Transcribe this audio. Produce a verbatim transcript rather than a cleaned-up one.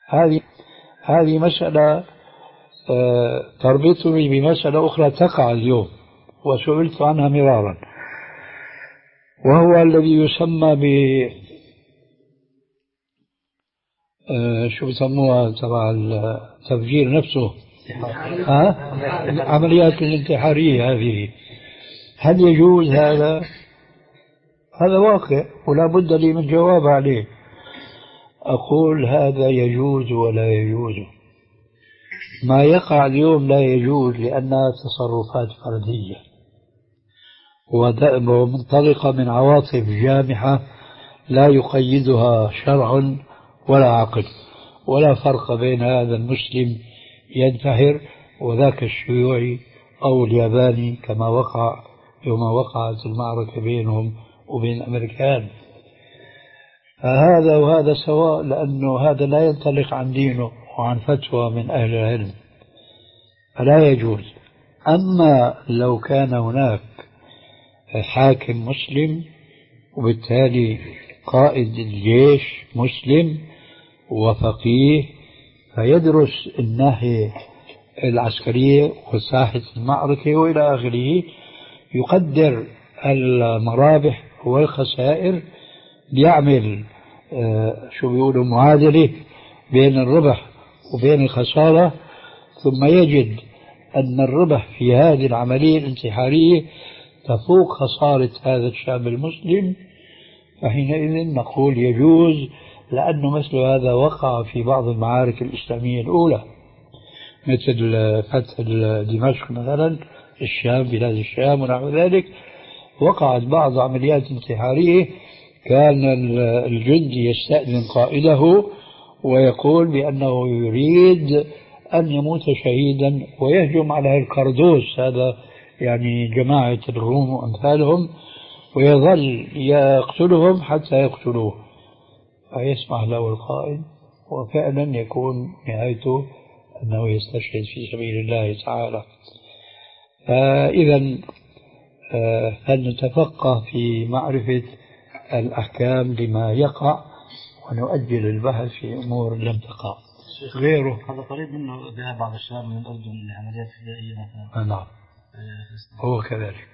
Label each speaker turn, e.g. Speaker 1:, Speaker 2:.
Speaker 1: هذه هذه مسألة تربطني بمسألة أخرى تقع اليوم وسئلت عنها مرارا، وهو الذي يسمى ب شو بسموها تبع التفجير نفسه، ها؟ العمليات الانتحارية هذه، هل يجوز هذا؟ هذا واقع ولا بد لي من جواب عليه. أقول هذا يجوز ولا يجوز. ما يقع اليوم لا يجوز لأنها تصرفات فردية ومنطلقة من عواطف جامحة لا يقيدها شرع ولا عقل، ولا فرق بين هذا المسلم ينتحر وذاك الشيوعي أو الياباني كما وقع يوم وقعت المعركة بينهم وبين الأمريكان. فهذا وهذا سواء، لأنه هذا لا ينطلق عن دينه وعن فتوى من أهل العلم، فلا يجوز. أما لو كان هناك حاكم مسلم وبالتالي قائد الجيش مسلم وفقيه فيدرس الناحية العسكرية وساحة المعركة وإلى آخره، يقدر المرابح والخسائر، بيعمل آه شو بيقولوا معادلة بين الربح وبين الخسارة، ثم يجد أن الربح في هذه العملية الانتحارية تفوق خسارة هذا الشعب المسلم، فحينئذ نقول يجوز، لأنه مثل هذا وقع في بعض المعارك الإسلامية الأولى مثل فتح دمشق مثلا، الشام، بلاد الشام ونحو ذلك. وقعت بعض عمليات انتحارية كان الجندي يستأذن قائده ويقول بأنه يريد أن يموت شهيدا ويهجم على الكردوس، هذا يعني جماعة الروم وأمثالهم، ويظل يقتلهم حتى يقتلوه، فيسمح له القائد وفعلا يكون نهايته أنه يستشهد في سبيل الله تعالى. فإذا فلنتفقه في معرفة الأحكام لما يقع ونؤجل البحث في أمور لم تقع. غيره
Speaker 2: هذا قريب منه ذهاب بعض الشباب من الأردن لعمليات فدائية مثلا.
Speaker 1: نعم هو كذلك.